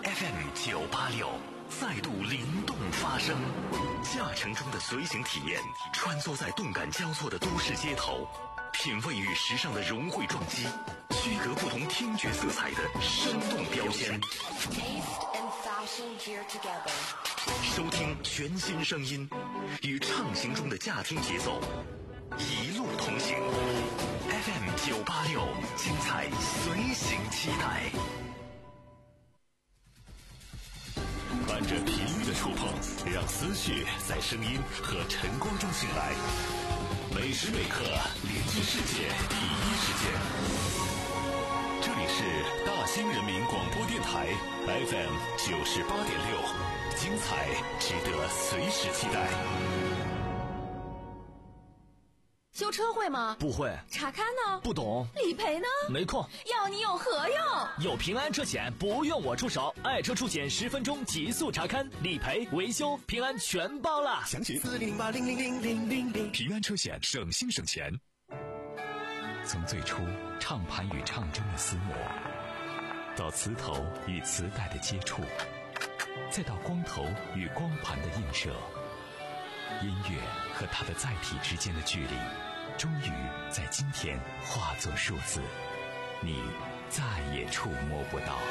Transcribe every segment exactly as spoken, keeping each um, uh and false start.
F M 九八六再度灵动发声，驾乘中的随行体验，穿梭在动感交错的都市街头，品味与时尚的融汇撞击，区隔不同听觉色彩的生动标签。收听全新声音，与畅行中的驾听节奏，一路同行。F M 九八六，精彩随行期待。伴着频率的触碰，让思绪在声音和晨光中醒来。每时每刻连接世界第一时间。这里是大兴人民广播电台 F M 九十八点六，精彩值得随时期待。 修车会吗？ 不会。 查看呢？ 不懂。 理赔呢？ 没空。 要你有何用？ 有平安车险不用我出手，爱车出险十分钟极速查看，理赔维修平安全包啦。 详情四零零八零零零零零零。平安车险，省心省钱。从最初唱盘与唱针的厮磨，到磁头与磁带的接触，再到光头与光盘的映射，音乐和它的载体之间的距离终于在今天化作数字，你再也触摸不到。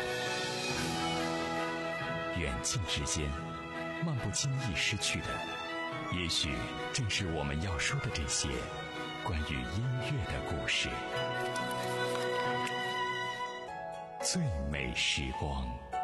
远近之间，漫不经意失去的，也许正是我们要说的这些关于音乐的故事。最美时光。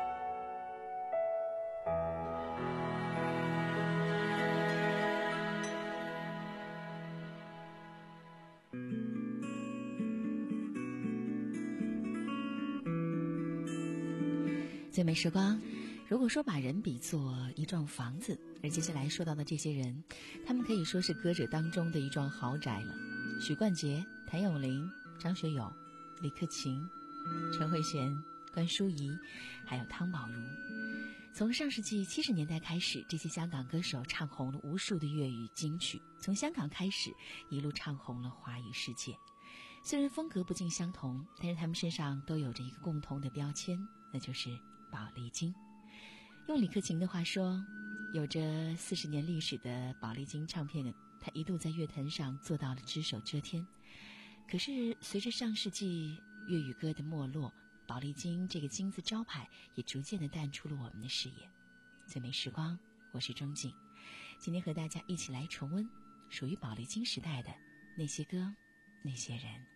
最美时光，如果说把人比作一幢房子，而接下来说到的这些人，他们可以说是歌者当中的一幢豪宅了。许冠杰、谭咏麟、张学友、李克勤、陈慧娴、关淑怡，还有汤宝如。从上世纪七十年代开始，这些香港歌手唱红了无数的粤语金曲，从香港开始一路唱红了华语世界。虽然风格不尽相同，但是他们身上都有着一个共同的标签，那就是宝丽金。用李克勤的话说，有着四十年历史的宝丽金唱片，他一度在乐坛上做到了只手遮天。可是随着上世纪粤语歌的没落，宝丽金这个金字招牌也逐渐的淡出了我们的视野。最美时光，我是钟景，今天和大家一起来重温属于宝丽金时代的那些歌，那些人。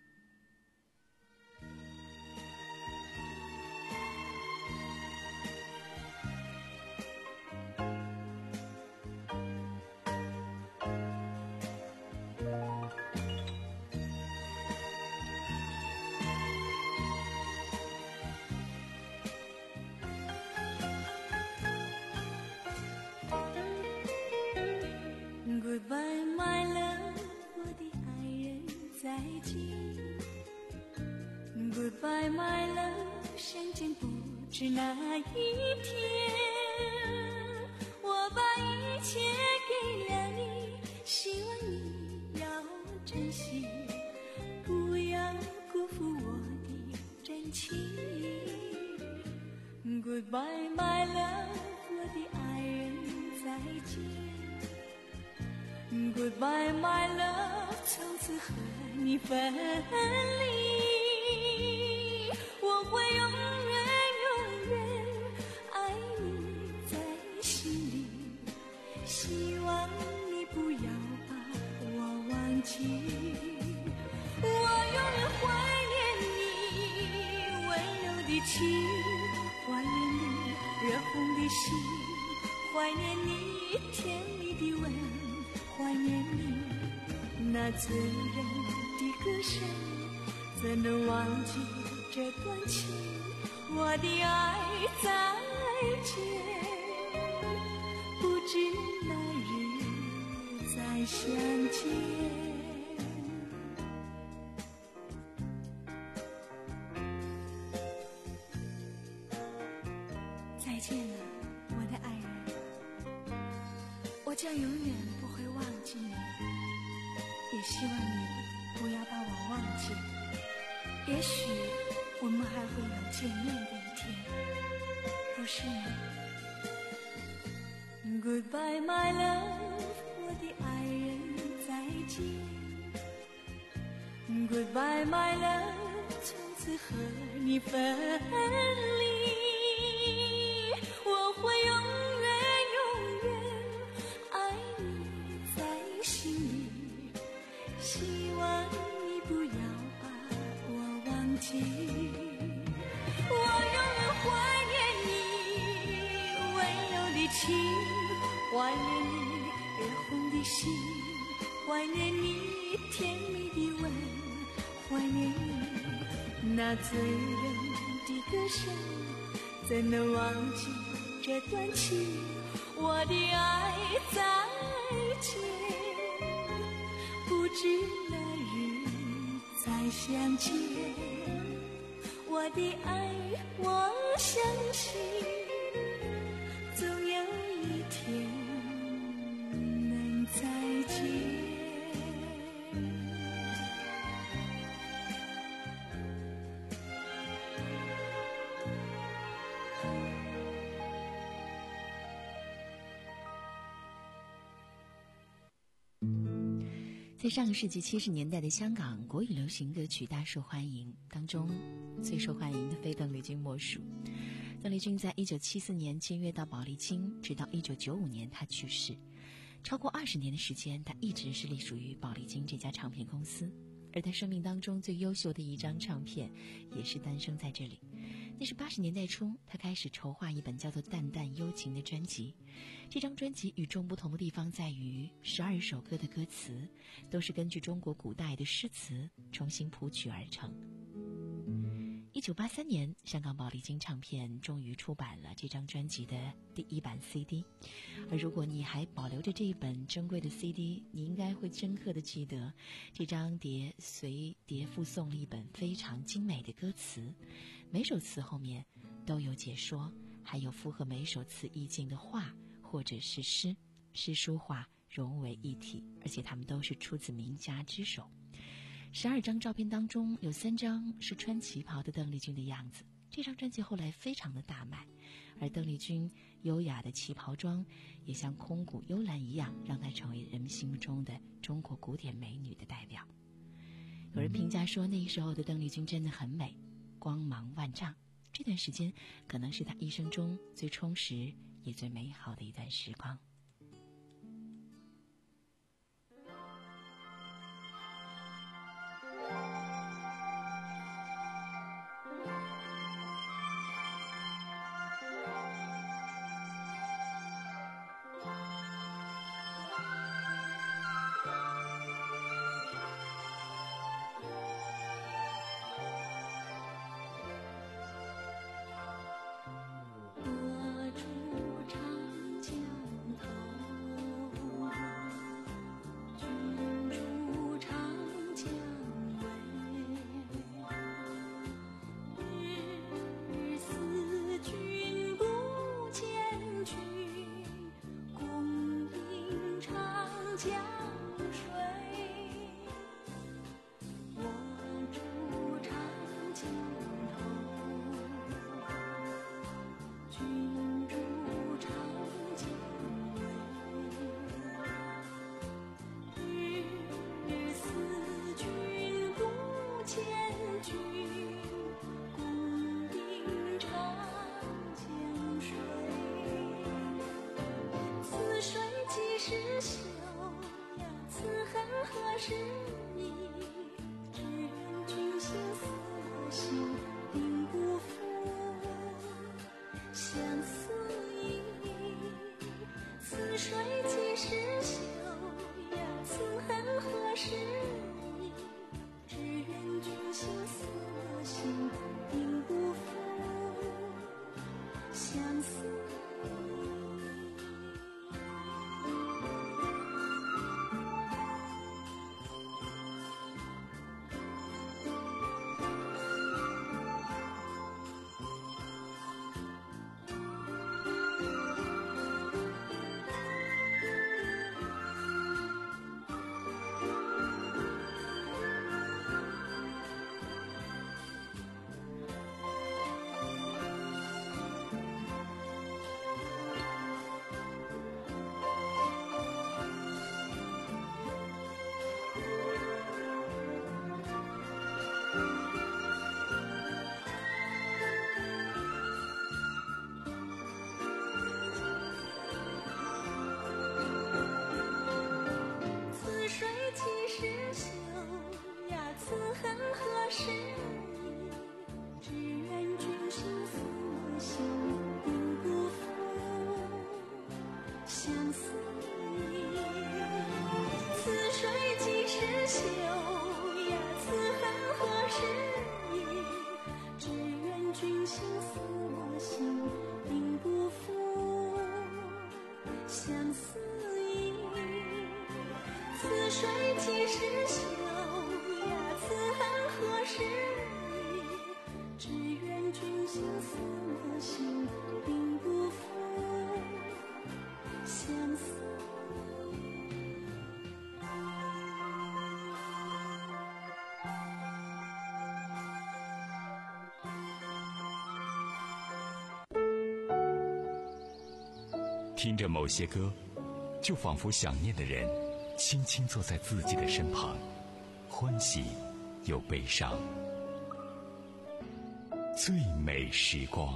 Goodbye, my love， 我的爱人，再见。Goodbye, my love， 相见不知哪一天。我把一切给了你，希望你要珍惜，不要辜负我的真情。Goodbye, my love， 我的爱人，再见。Goodbye, my love， 从此和你分离，我会永远永远爱你在心里，希望你不要把我忘记，我永远怀念你温柔的情，怀念你热红的心，怀念你甜蜜的吻，怀念你那醉人的歌声，怎能忘记这段情？我的爱再见，不知哪日再相见。再见了，我的爱人，我将永远不会忘记你，也希望你不要把我忘记。也许我们还会有见面的一天， 不是你。Goodbye my love， 我的爱人再见。Goodbye my love， 从此和你分离。我会永远永远爱你在心里，希望你不要把我忘记。我永远怀念你温柔的情，怀念你热红的心，怀念你甜蜜的吻，怀念你那醉人的歌声。怎能忘记这段情？我的爱再见，不知哪日再相见。我的爱，我相信总有一天能再见。 在上个世纪七十年代的香港，国语流行歌曲大受欢迎，当中最受欢迎的非邓丽君莫属。邓丽君在一九七四年签约到宝丽金，直到一九九五年她去世，超过二十年的时间，她一直是隶属于宝丽金这家唱片公司。而她生命当中最优秀的一张唱片，也是诞生在这里。那是八十年代初，她开始筹划一本叫做《淡淡幽情》的专辑。这张专辑与众不同的地方在于，十二首歌的歌词都是根据中国古代的诗词重新谱曲而成。一九八三年，香港宝丽金唱片终于出版了这张专辑的第一版 C D。而如果你还保留着这一本珍贵的 C D， 你应该会深刻的记得，这张碟随碟附送了一本非常精美的歌词，每首词后面都有解说，还有符合每首词意境的画或者是诗，诗书画融为一体，而且它们都是出自名家之手。十二张照片当中有三张是穿旗袍的邓丽君的样子，这张专辑后来非常的大卖，而邓丽君优雅的旗袍装也像空谷幽兰一样，让她成为人们心目中的中国古典美女的代表。有人评价说，那时候的邓丽君真的很美，光芒万丈，这段时间可能是她一生中最充实也最美好的一段时光。 君心似我心，并不负相思意。此水几时休呀？此恨何时已？只愿君心似我心，并不负相思意。 听着某些歌，就仿佛想念的人轻轻坐在自己的身旁，欢喜又悲伤。最美时光。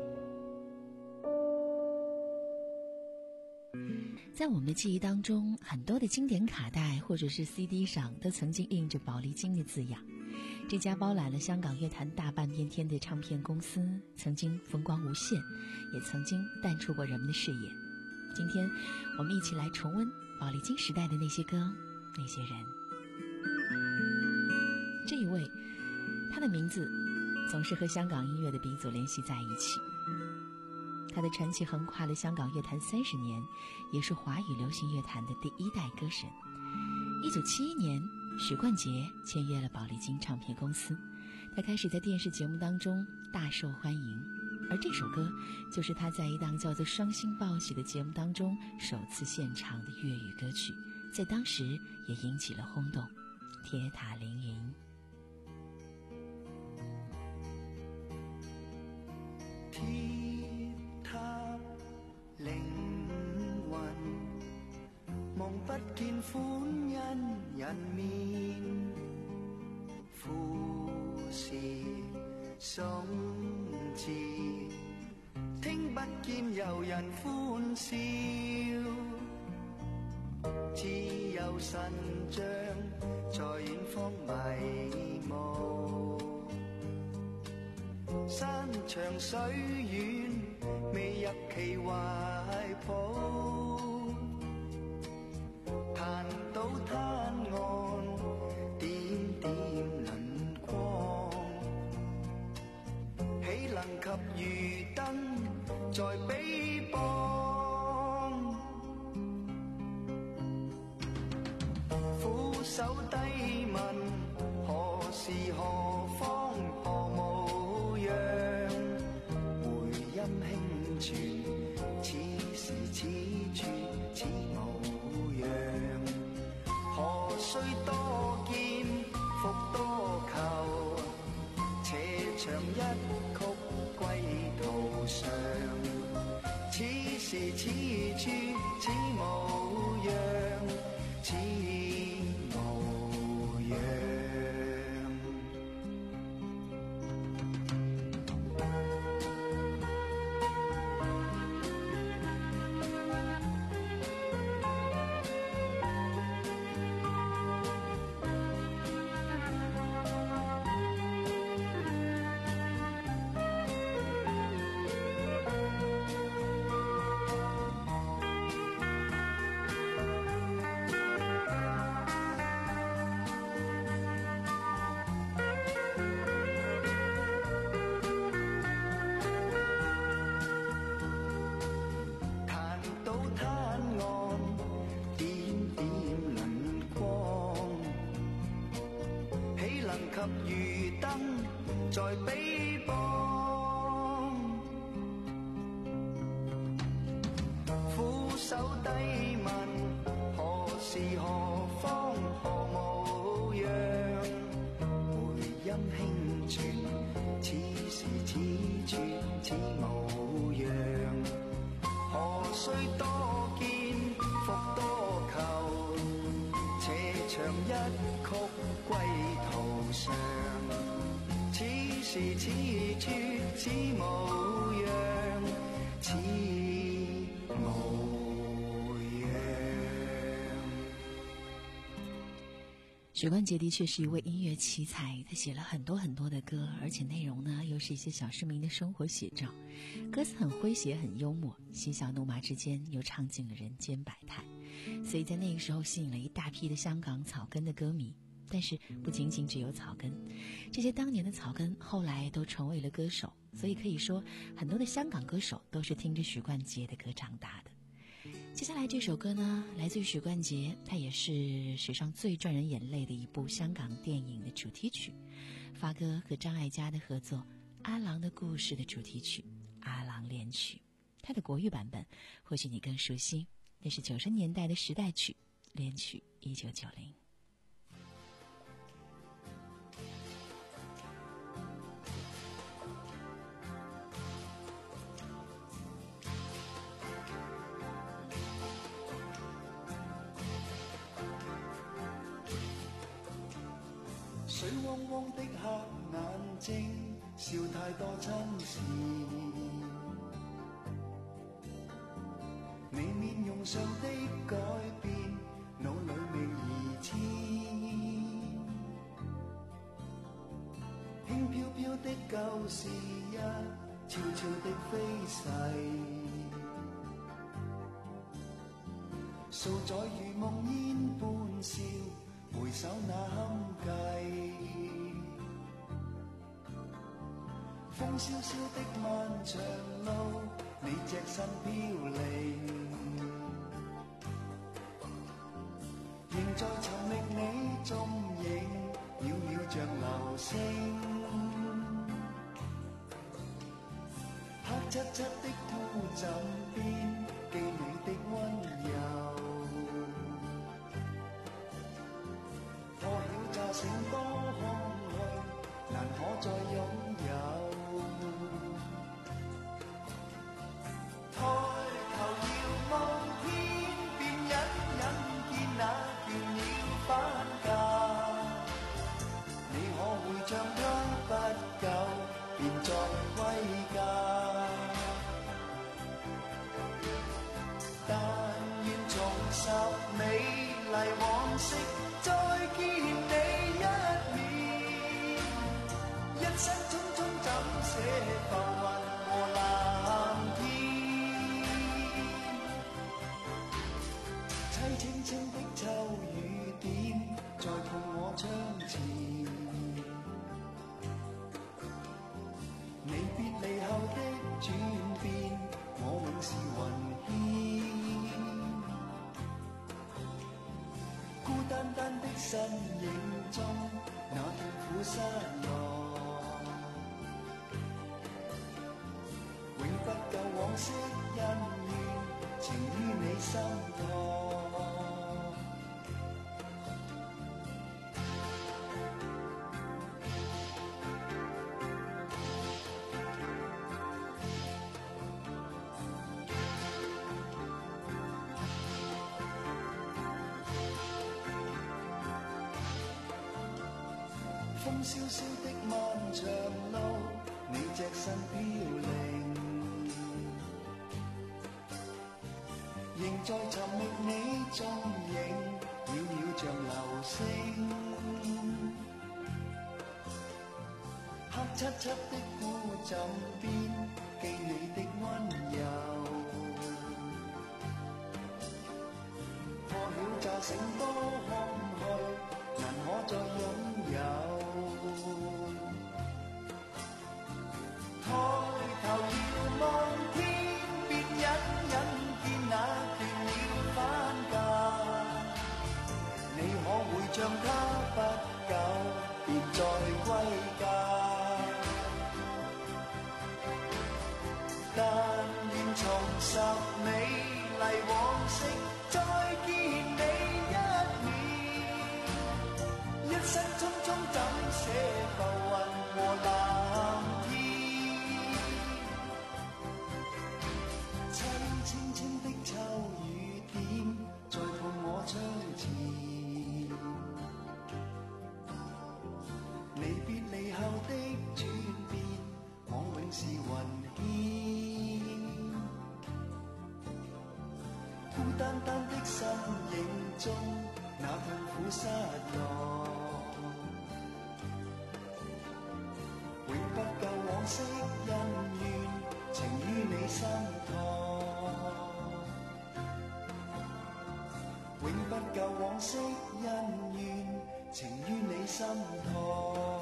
在我们的记忆当中，很多的经典卡带或者是 C D 上都曾经印着宝丽金的字样。这家包揽了香港乐坛大半边天的唱片公司，曾经风光无限，也曾经淡出过人们的视野。今天我们一起来重温宝丽金时代的那些歌，那些人。这一位，他的名字总是和香港音乐的鼻祖联系在一起。他的传奇横跨了香港乐坛三十年，也是华语流行乐坛的第一代歌神。一九七一年，许冠杰签约了宝丽金唱片公司，他开始在电视节目当中大受欢迎，而这首歌就是他在一档叫做《双星报喜》的节目当中首次献唱的粤语歌曲，在当时也引起了轰动，《铁塔凌云》。 鐵塔凌雲，望不見歡欣人面，富士松枝，聽不見遊人歡笑，只有神像在遠方迷霧。山長水遠，未入其懷抱。彈到灘岸，點點輪光，豈能及漁燈在彼邦？俯首低問，何時何方何模樣？回音輕傳，此時此處此模樣。何須多見，復多求，斜長一曲歸途上。此時此處此模樣，此模樣。漁燈在彼邦，俯首低問，何時何方何模樣？回音輕傳，此時此處此模樣。何須多見，復多求，斜長一曲歸途上。此時此處此模樣，此模樣。 许冠杰的确是一位音乐奇才，他写了很多很多的歌，而且内容呢又是一些小市民的生活写照，歌词很诙谐很幽默，嬉笑怒骂之间又唱尽了人间百态，所以在那个时候吸引了一大批的香港草根的歌迷。 但是不仅仅只有草根，这些当年的草根后来都成为了歌手，所以可以说很多的香港歌手都是听着许冠杰的歌长大的。接下来这首歌呢，来自于许冠杰，它也是史上最赚人眼泪的一部香港电影的主题曲，发哥和张艾嘉的合作《阿郎的故事》的主题曲《阿郎恋曲》，它的国语版本或许你更熟悉，那是九十年代的时代曲，恋曲一九九零。 水汪汪的黑眼睛，笑太多亲事。你面容上的改变，腦裏明而知。輕飄飄的舊事一悄悄的飛逝，數載如夢煙般笑。回首那堪計，風蕭蕭的漫長路，你隻身飄零，仍在尋覓你蹤影，渺渺像流星。黑漆漆的鋪枕邊，記你的溫柔。成多空虛，難可再擁有。抬頭遙望天邊，隱隱見那倦鳥返家。你可會像他不久便再歸家？但願重拾美麗往昔，再見你。一生匆匆怎捨浮雲和藍天？凄清清的秋雨點，在碰我窗前。你別離後的轉變，我永是雲牽。孤單單的身影中，那痛苦失落。往昔恩怨，情於你心頭。風蕭蕭的漫長路，你隻身飄零。仍在尋覓你蹤影，渺渺像流星。黑漆漆的鋪枕邊，記你的溫柔。破曉乍醒多空虛，難可再擁有。抬頭遙望天邊，隱隱見那倦鳥返家。你可會像他不久便再歸家？但願重拾美麗往昔，再見你一面。一生匆匆怎捨浮雲和藍天？凄清清的秋雨點，在碰我窗前。你別離後的轉變，我永是雲牽。孤單單的身影中，那痛苦失落，永不夠往昔恩怨，情於你心頭。永不夠往昔恩怨， 情於你心頭。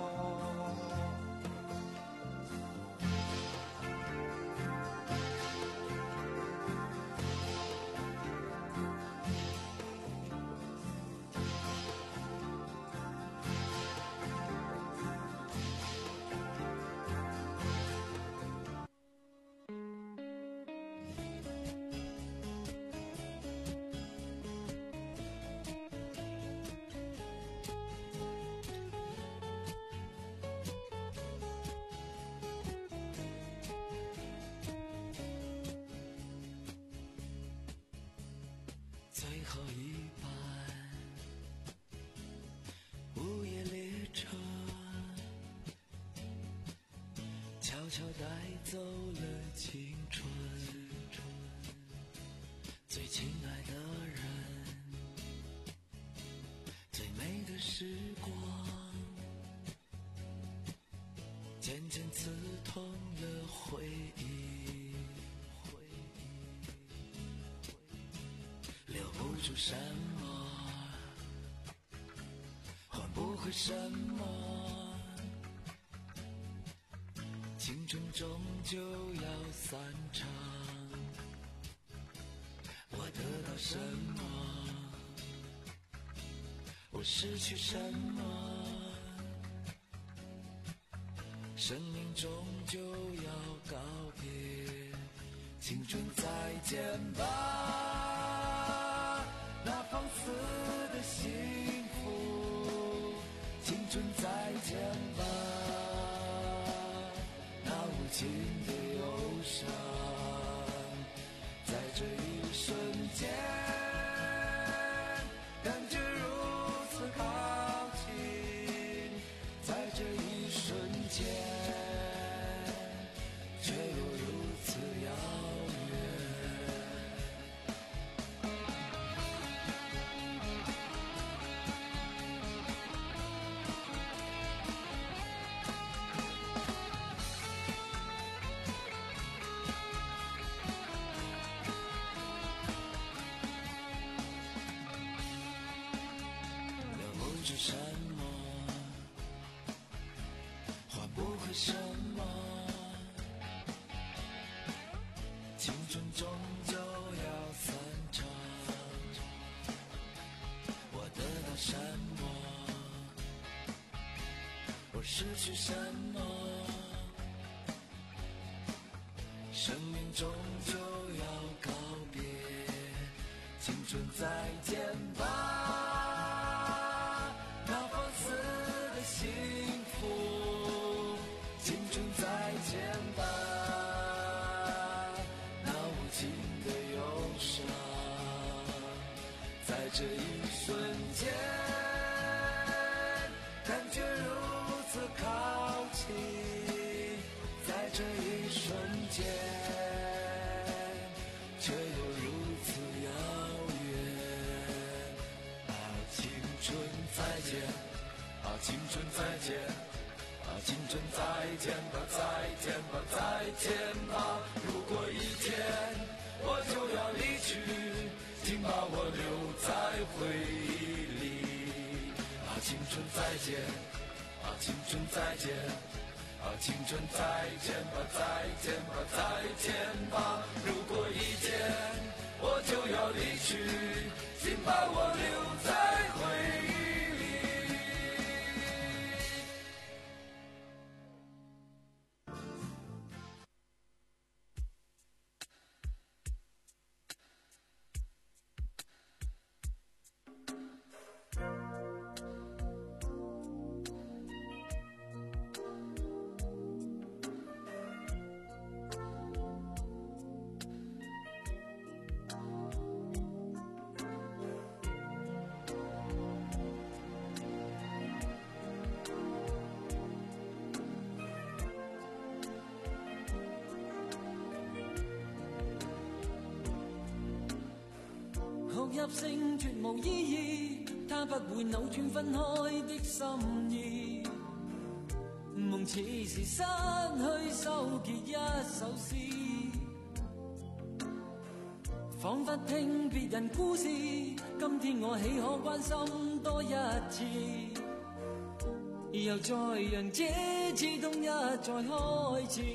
最后一班午夜列车，悄悄带走了青春，最亲爱的人，最美的时光，渐渐刺痛了回忆。留不住什么，换不回什么，青春终究要散场。我得到什么，我失去什么，生命终究要告别。青春再见吧，那放肆的幸福，青春再见吧，那无情的忧伤，在这一瞬间，感觉如此靠近，在这一瞬间，却又如此遥远。是什么，换不回什么，青春终究要散场。我得到什么，我失去什么，生命终究要告别。青春再见吧，幸福，青春再见吧，那无情的忧伤，在这一瞬间，感觉如此靠近，在这一瞬间，却又如此遥远。啊，青春再见，啊，青春再见，啊，青春再见吧，再见吧，再见吧。如果一天我就要离去，请把我留在回忆里。啊，青春再见，啊，青春再见，啊，青春再见吧，再见吧，再见吧。如果一天我就要离去，请把我留在回忆里。 哭泣聲絕無意義，它不會扭轉分開的心意。夢似是失去收結一首詩， 仿佛聽別人故事，今天我豈可關心多一次？又再讓這次冬日再開始，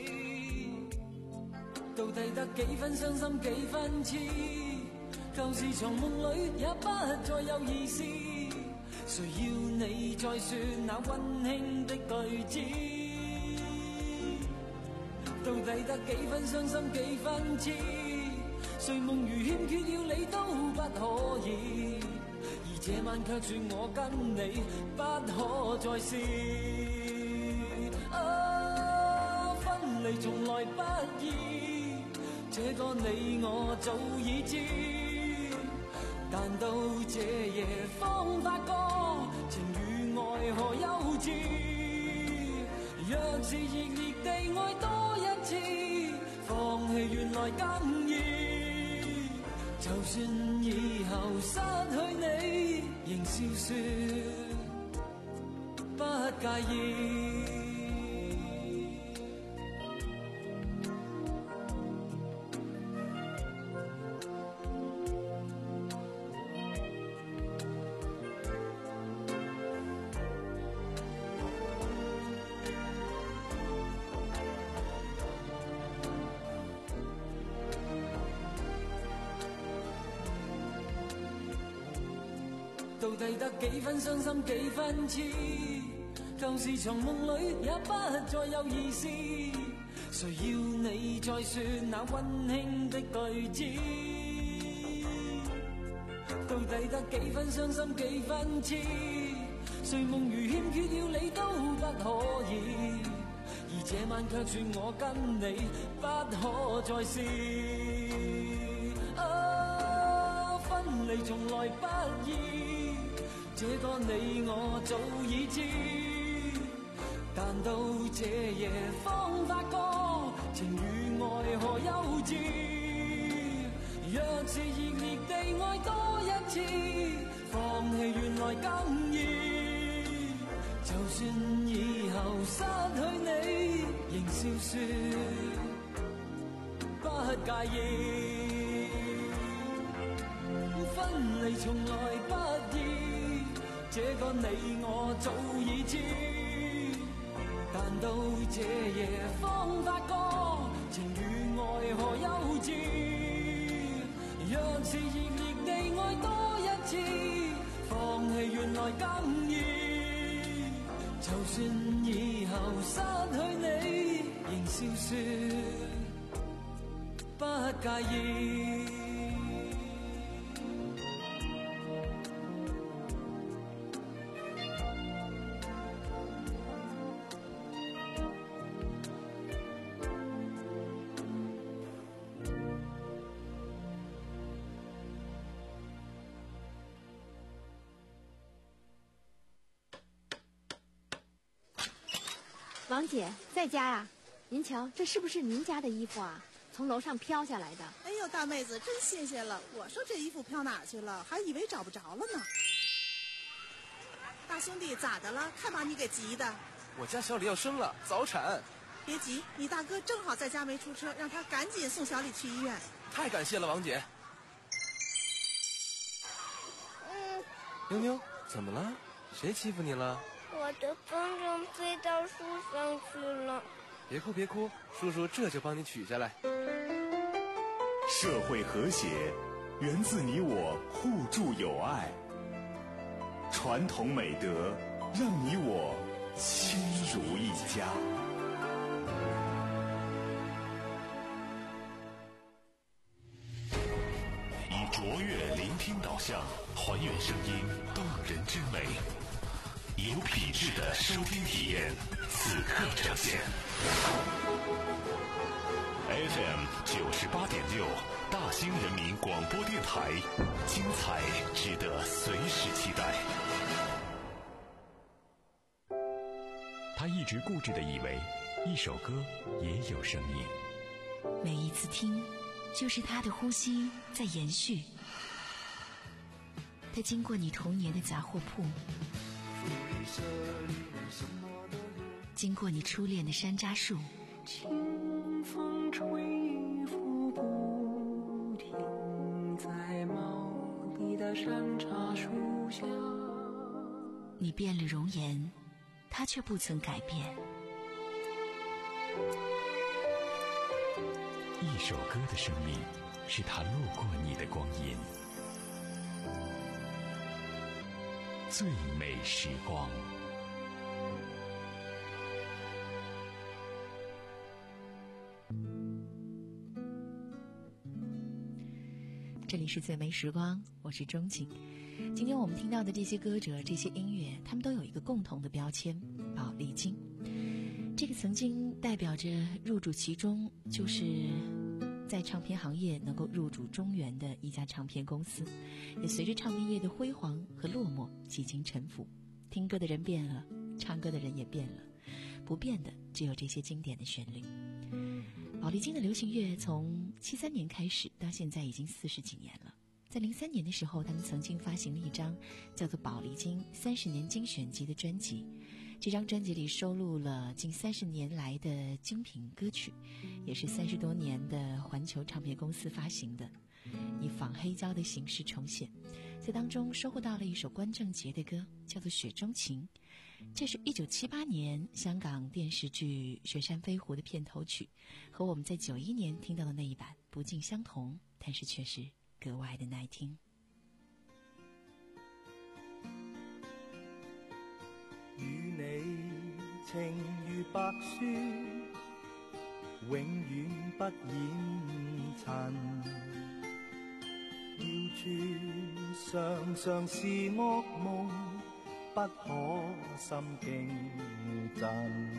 到底得幾分傷心幾分痴？舊時從夢裏也不再有意思，誰要你再說那溫馨的句子？到底得幾分傷心幾分痴？睡夢如欠缺了你都不可以，而這晚卻說我跟你不可再試。啊，分離從來不易，這個你我早已知，但到這夜方發覺情與愛何幼稚。若是熱烈地愛多一次，放棄原來更易。就算以後失去你，仍笑說不介意。到底得幾分傷心幾分痴？舊時從夢裏也不再有意思，誰要你再說那溫馨的句子？到底得幾分傷心幾分痴？睡夢如欠缺了你都不可以，而這晚卻說我跟你不可再試。啊，分離從來不易，這個你我早已知，但到這夜方發覺情與愛何幼稚。若是熱烈地愛多一次，放棄原來更易。就算以後失去你，仍笑說不介意。分離從來不易，這個你我早已知，但到這夜方發覺情與愛何幼稚。若是熱烈地愛多一次，放棄原來更易。就算以後失去你，仍笑說不介意。 王姐在家呀？您瞧，这是不是您家的衣服啊？从楼上飘下来的。 哎呦，大妹子，真谢谢了。我说这衣服飘哪去了，还以为找不着了呢。大兄弟，咋的了？看把你给急的。 我家小李要生了，早产。 别急，你大哥正好在家没出车，让他赶紧送小李去医院。 太感谢了，王姐。 嗯。 妞妞，怎么了？谁欺负你了？ 我的风筝飞到树上去了。 别哭别哭，叔叔这就帮你取下来。 社会和谐源自你我互助友爱，传统美德让你我亲如一家。以卓越聆听导向，还原声音动人之美。有品质的收听体验，此刻呈现。F M 九十八点六，大兴人民广播电台，精彩值得随时期待。他一直固执地以为，一首歌也有生命。 每一次听，就是他的呼吸在延续。他经过你童年的杂货铺。经过你初恋的山楂树， 清风吹拂不停， 在山茶树下。 你变了容颜，他却不曾改变。 一首歌的生命，是它路过你的光阴。最美时光。 这里是最美时光，我是钟情。今天我们听到的这些歌者，这些音乐，他们都有一个共同的标签，宝丽金。这个曾经代表着入主其中，就是在唱片行业能够入主中原的一家唱片公司，也随着唱片业的辉煌和落寞几经沉浮。听歌的人变了，唱歌的人也变了，不变的只有这些经典的旋律。宝丽金的流行乐从七三年开始到现在已经四十几年了。在零三年的时候，他们曾经发行了一张叫做《宝丽金三十年精选集》的专辑。这张专辑里收录了近三十年来的精品歌曲，也是三十多年的环球唱片公司发行的，以仿黑胶的形式重现。在当中收获到了一首关正杰的歌，叫做《雪中情》。这是一九七八年香港电视剧《雪山飞狐》的片头曲，和我们在九一年听到的那一版不尽相同，但是却是格外的耐听。 與你情如白雪，永遠不染塵。謠傳常常是噩夢，不可心驚震。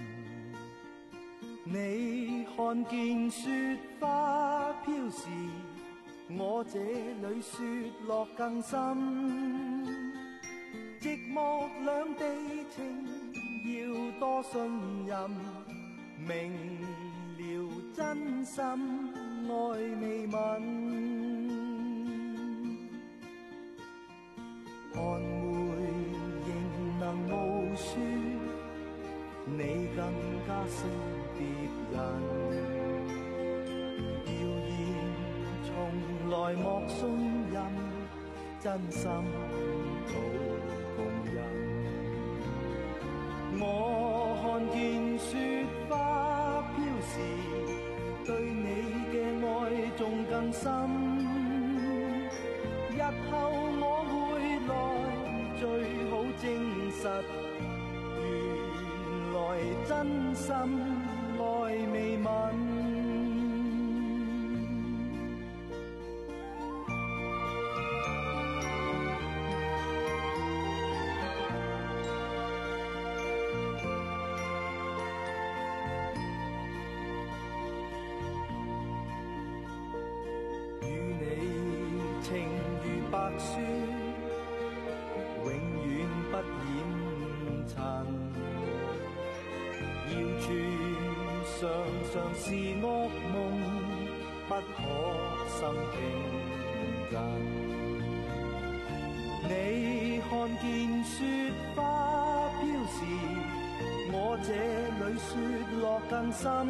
你看見雪花飄時，我這裏雪落更深。寂寞兩地情，要多信任，明了真心愛未泯。寒梅仍能傲雪，你更加識別人。謠言從來莫信任，真心早我看見雪花飄時，對你嘅愛仲更深。日後我會來，最好證實，原來真心愛未泯。白雪永遠不染塵，謠傳常常是噩夢，不可心驚震。你看見雪花飄時，我這裏雪落更深。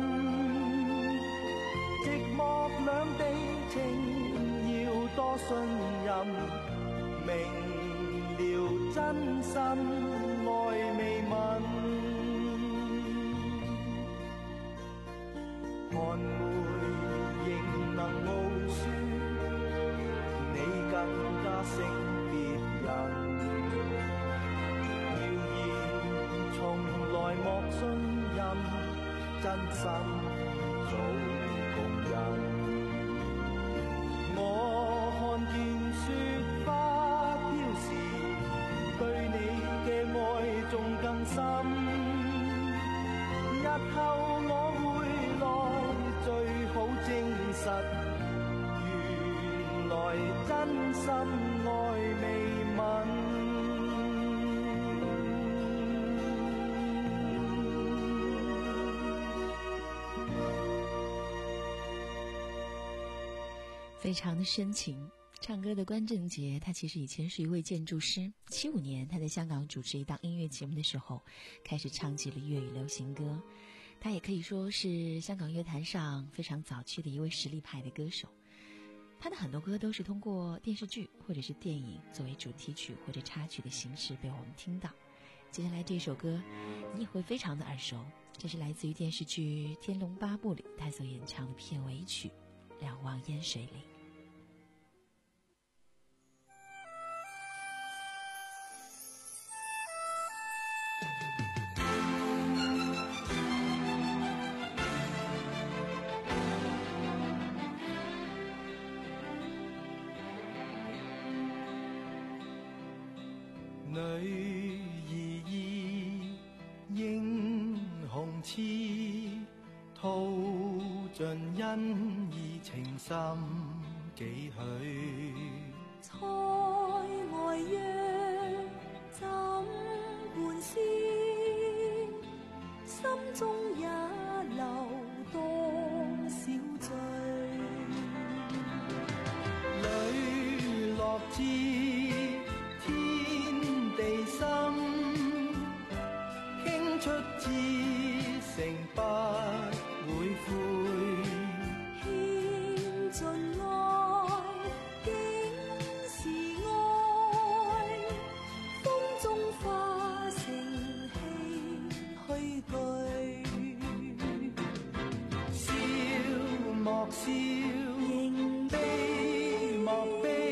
寂寞兩地情，要多信任，明了真心愛未泯。寒梅仍能傲雪，你更加識別人。謠言從來莫信任，真心早共人。我看見雪花飄時，對你嘅愛仲更深。日後我會來，最好證實，原來真心愛未泯。 非常的深情。唱歌的关正杰，他其实以前是一位建筑师。七五年他在香港主持一档音乐节目的时候，开始唱起了粤语流行歌。他也可以说是香港乐坛上非常早期的一位实力派的歌手。 他的很多歌都是通过电视剧或者是电影作为主题曲或者插曲的形式被我们听到。接下来这首歌你也会非常的耳熟，这是来自于电视剧《天龙八部》里他所演唱的片尾曲《两望烟水里》。 女兒意英雄痴，吐盡恩義情深幾許？ 塞外約怎伴仙，心中也留多少醉。 磊落知地心，傾出至誠不會悔， 獻盡愛竟是愛，風中化成唏噓句， 笑莫笑，悲莫悲。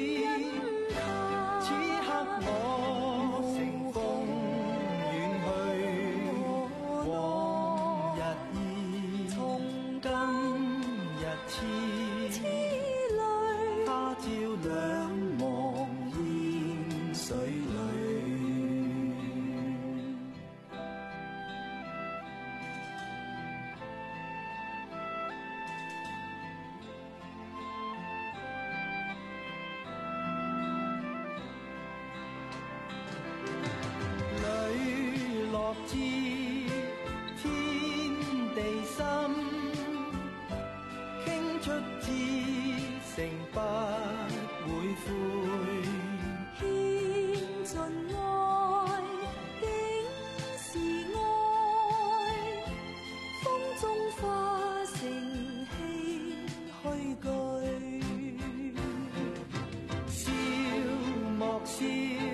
知天地心，傾出至誠不會悔， 獻盡愛竟是愛，風中化成唏噓句， 笑莫笑，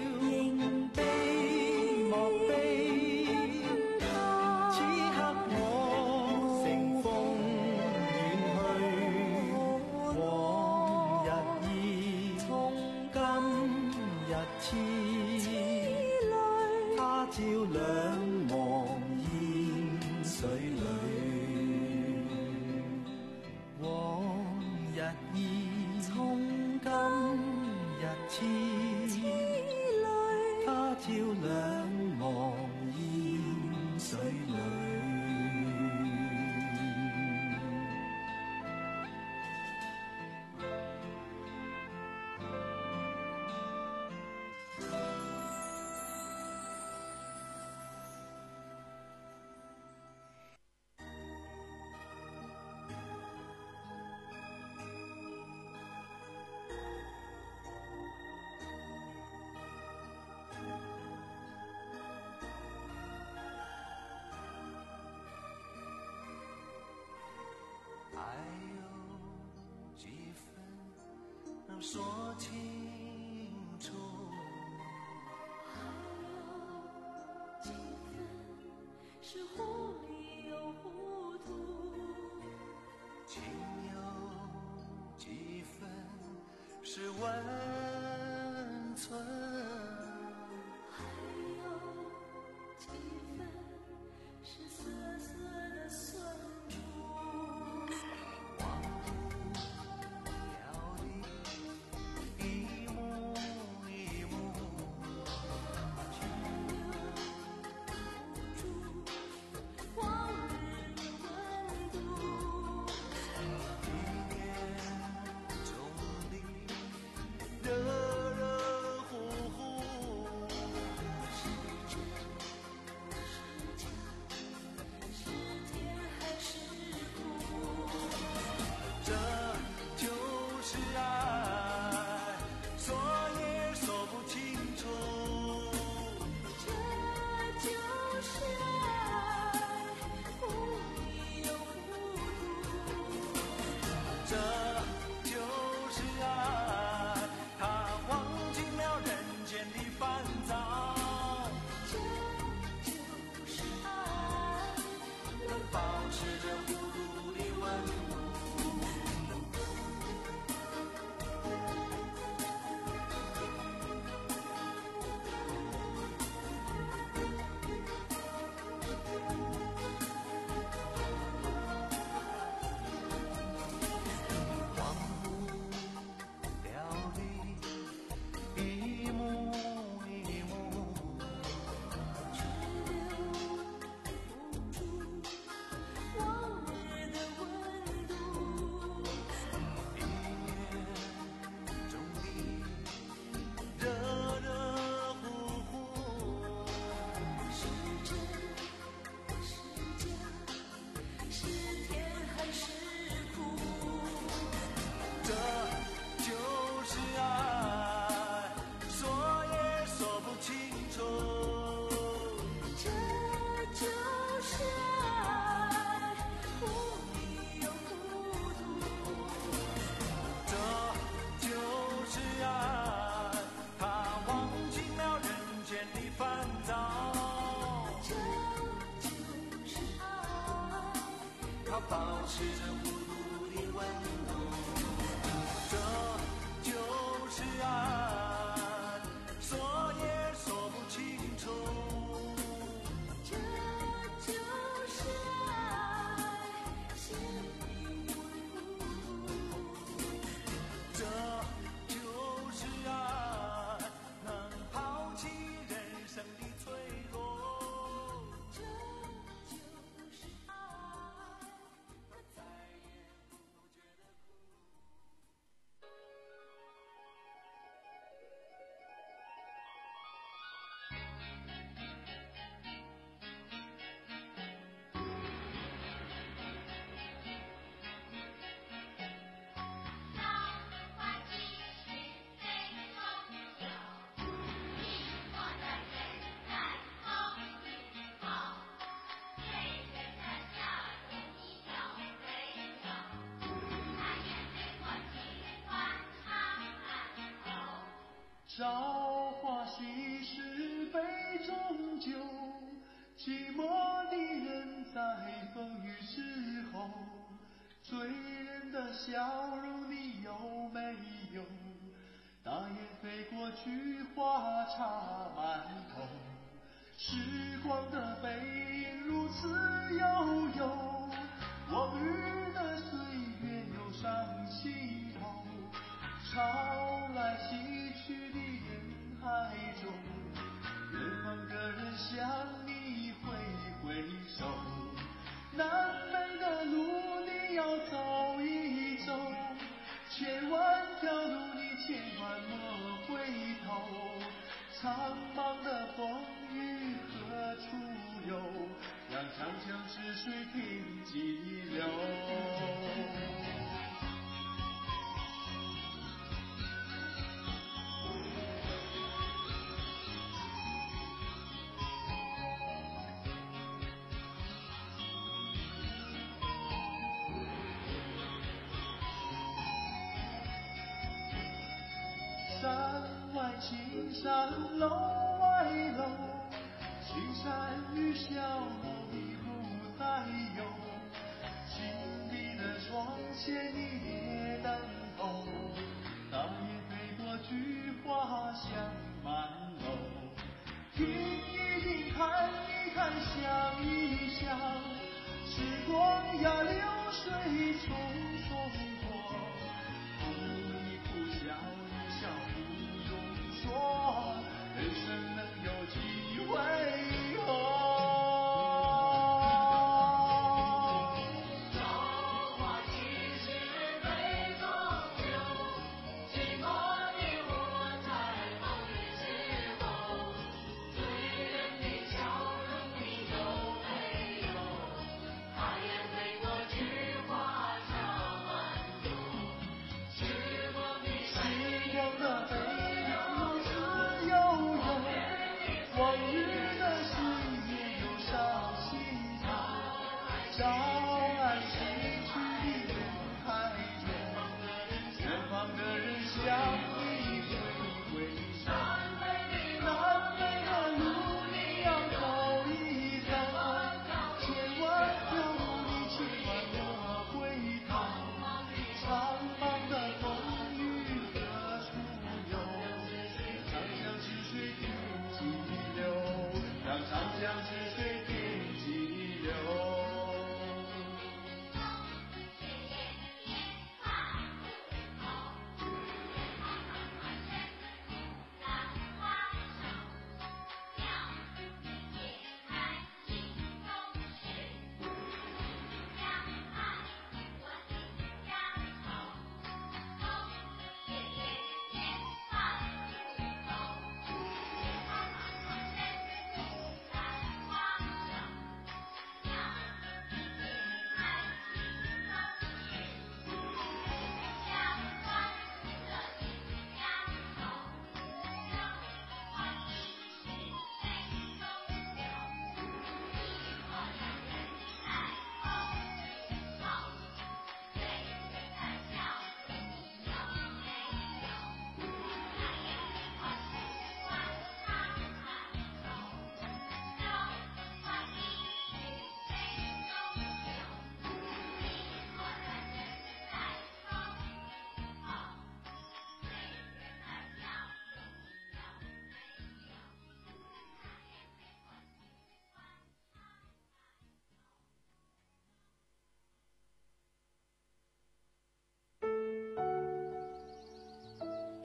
照兩忘煙水裏，往日意，從今日痴，他照兩忘煙水裏。 还有几分能说清楚， 还有几分是糊里又糊涂， 情有几分是温存， 还有几分是涩涩的酸楚。 人持着孤独的温度。这就是爱，说也说不清楚。 这就是爱，心里这就是爱，能抛弃人生的脆弱。 这就是爱，它再也不觉得苦。 朝花夕拾杯中酒，寂寞的人在风雨之后，醉人的笑容你有没有？大雁飞过，菊花插满头，时光的背影如此悠悠，往日的岁月涌上心头。潮来袭去的人海中，远方的人向你挥挥手。南北的路你要走一走，千万条路你千万莫回头。苍茫的风雨何处有？让长江之水停激流。山外青山楼外楼，青山与小楼你不再有。情敌的窗前你别等候，大雁飞过，菊花香满楼。听一听，看一看，想一想，时光呀流水匆匆过，哭一哭，笑一笑，不用说，人生能有几回合。 大雁飞过，菊花香。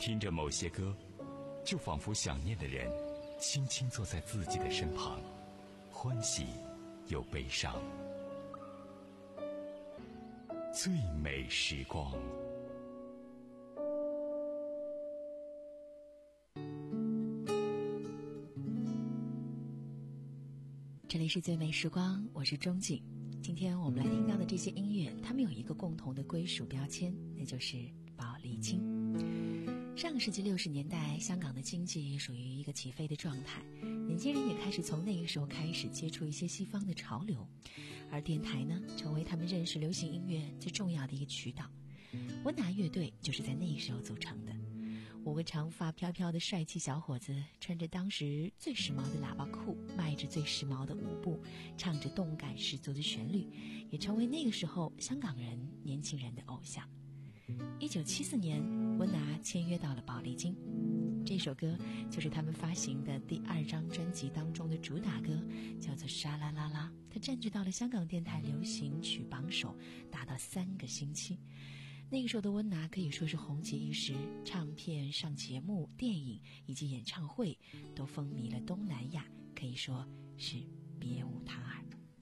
听着某些歌，就仿佛想念的人轻轻坐在自己的身旁，欢喜又悲伤。最美时光。 这里是最美时光，我是钟景。今天我们来听到的这些音乐，它们有一个共同的归属标签，那就是宝丽金。上个世纪六十年代，香港的经济属于一个起飞的状态，年轻人也开始从那个时候开始接触一些西方的潮流，而电台呢，成为他们认识流行音乐最重要的一个渠道。温拿乐队就是在那个时候组成的。五个长发飘飘的帅气小伙子，穿着当时最时髦的喇叭裤，迈着最时髦的舞步，唱着动感十足的旋律，也成为那个时候香港人年轻人的偶像。一九七四年，温拿签约到了宝丽金，这首歌就是他们发行的第二张专辑当中的主打歌，叫做《沙啦啦啦》，它占据到了香港电台流行曲榜首达到三个星期。那个时候的温拿可以说是红极一时，唱片、上节目、电影以及演唱会都风靡了东南亚，可以说是别无他二。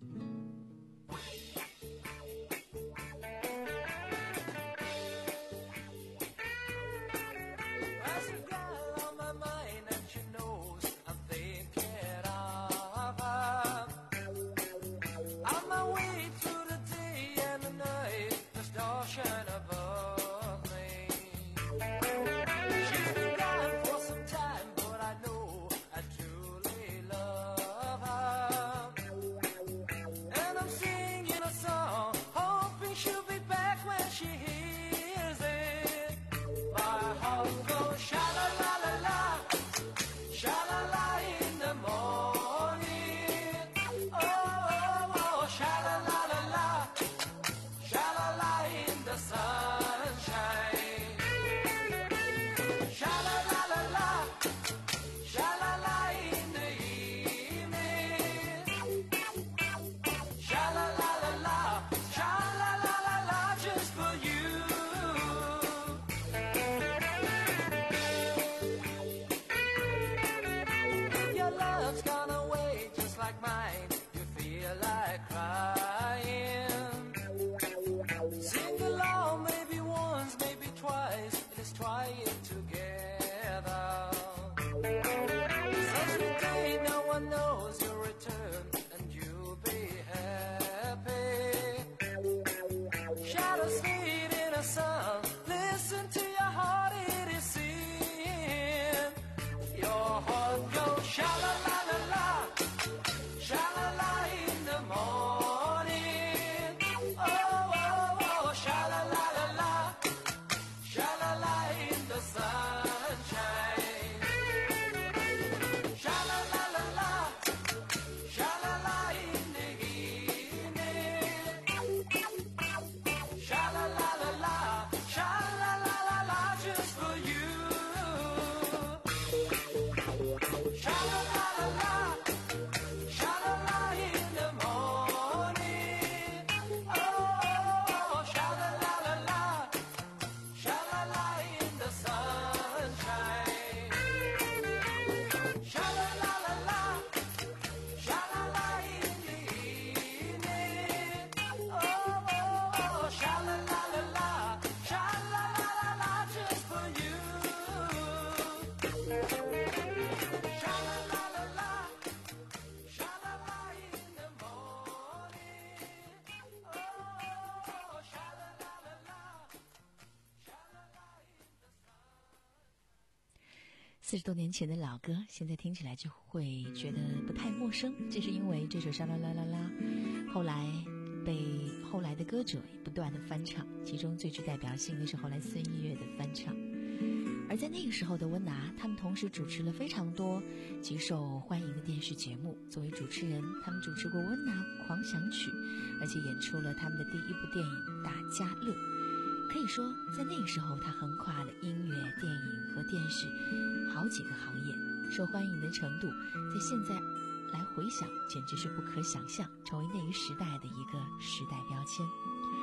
四十多年前的老歌，现在听起来就会觉得不太陌生，这是因为这首沙啦啦啦啦后来被后来的歌者不断的翻唱，其中最具代表性的是后来孙一月的翻唱。而在那个时候的温拿，他们同时主持了非常多极受欢迎的电视节目。作为主持人，他们主持过《温拿狂想曲》，而且演出了他们的第一部电影《大家乐》。可以说，在那个时候，他横跨了音乐、电影和电视好几个行业，受欢迎的程度，在现在来回想，简直是不可想象，成为那个时代的一个时代标签。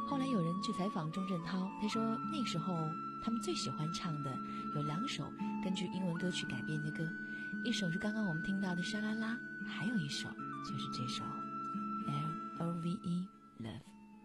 后来有人去采访钟镇涛，他说那时候他们最喜欢唱的有两首根据英文歌曲改编的歌，一首是刚刚我们听到的沙啦啦，还有一首就是这首 L O V E Love。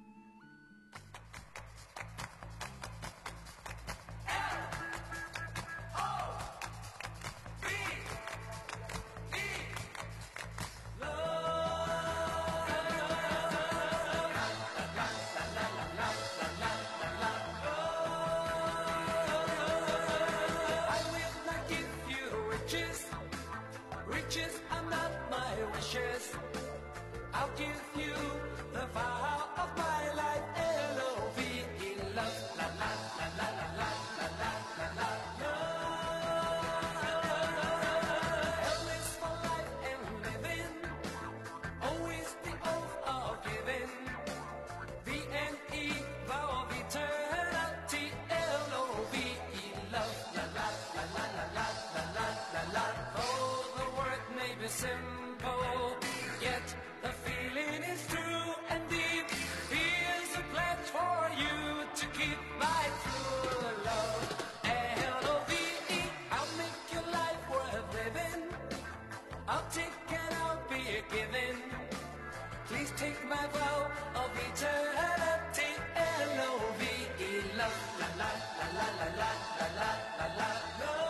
Simple, yet the feeling is true and deep. Here's a pledge for you to keep my true love. L O V E, I'll make your life worth living. I'll take and I'll be giving. Please take my vow of eternity. L O V E, love, la la la la la la la la la la love.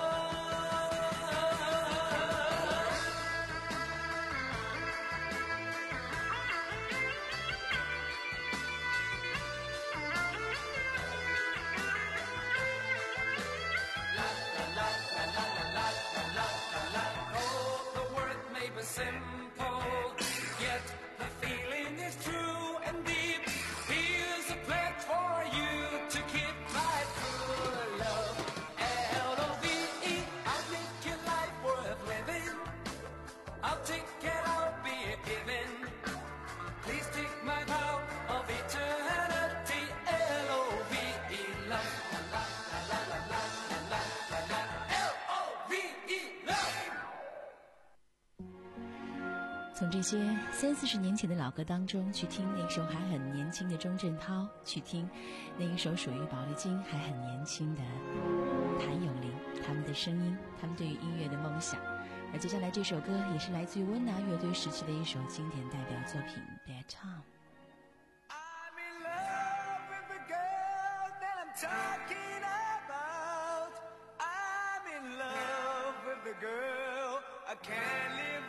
从这些三四十年前的老歌当中去听那首还很年轻的钟镇涛，去听那一首属于宝丽金还很年轻的谭咏麟，他们的声音，他们对于音乐的梦想。而接下来这首歌也是来自于温拿乐队时期的一首经典代表作品 Bad Time。I'm in love with the girl that I'm talking about. I'm in love with the girl I can't live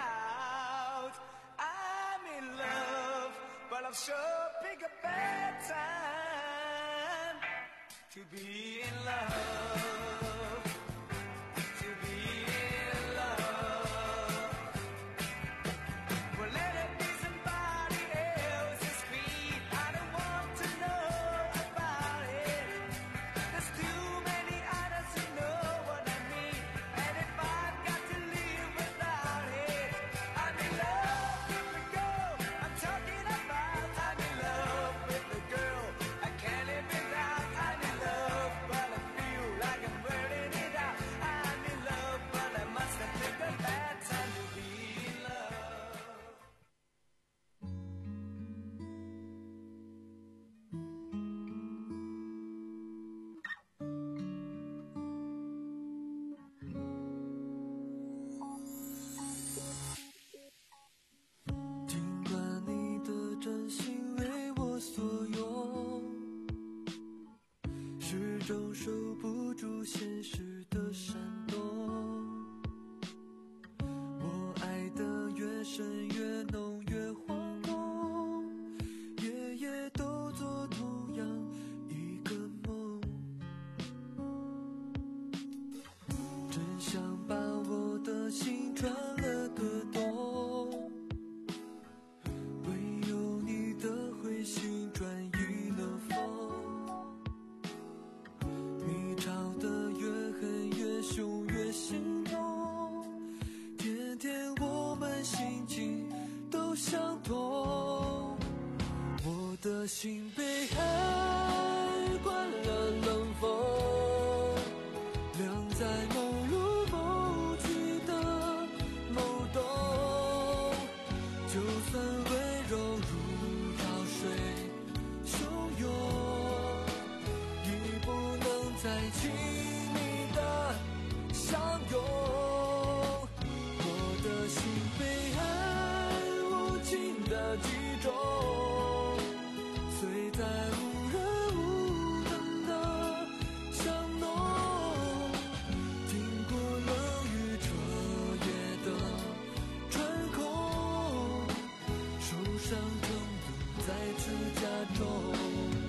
without.I'm in love, but I'll sure pick a bad time to be in love, to be in love. Well, let it be somebody else's feet. I don't want to know about it. There's too many others who know what I mean. And if I've got to live without it, I'm in love. 再亲密的相拥。我的心被爱无情的击中，碎在无人无分的巷弄，经过冷雨彻夜的穿空，受伤程度再次加重。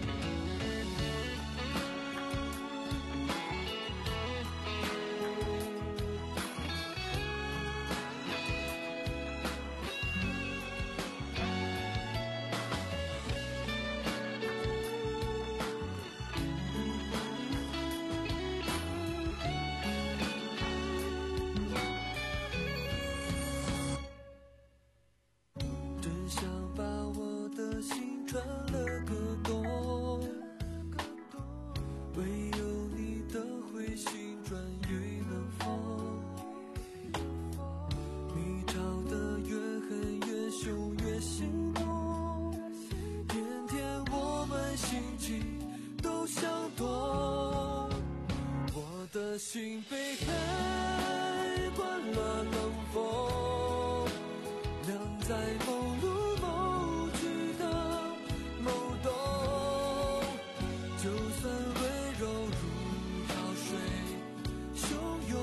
心被爱灌了冷风，晾在某路某去的某冬，就算温柔如潮水汹涌，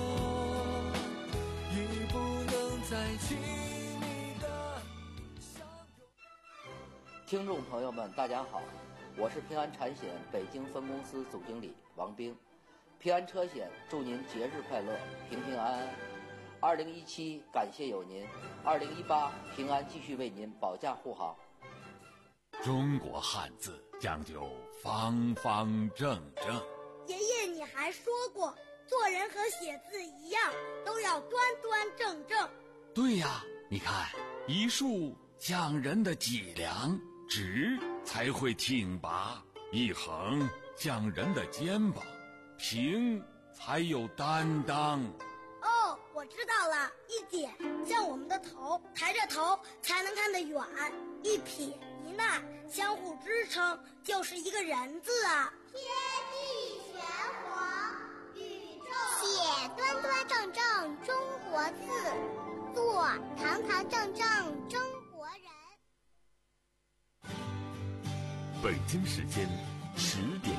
已不能再亲密的相拥。 听众朋友们大家好，我是平安产险北京分公司总经理王兵。平安车险祝您节日快乐，平平安安。二零一七感谢有您，二零一八平安继续为您保驾护航。 中国汉字讲究方方正正。 爷爷你还说过，做人和写字一样，都要端端正正。 对呀，你看一竖讲人的脊梁，直才会挺拔；一横讲人的肩膀，平才有担当。 哦，我知道了，一点像我们的头，抬着头才能看得远；一撇一捺相互支撑，就是一个人字啊。 天地玄黄，宇宙写端端正正中国字，做堂堂正正中国人。 北京时间十点。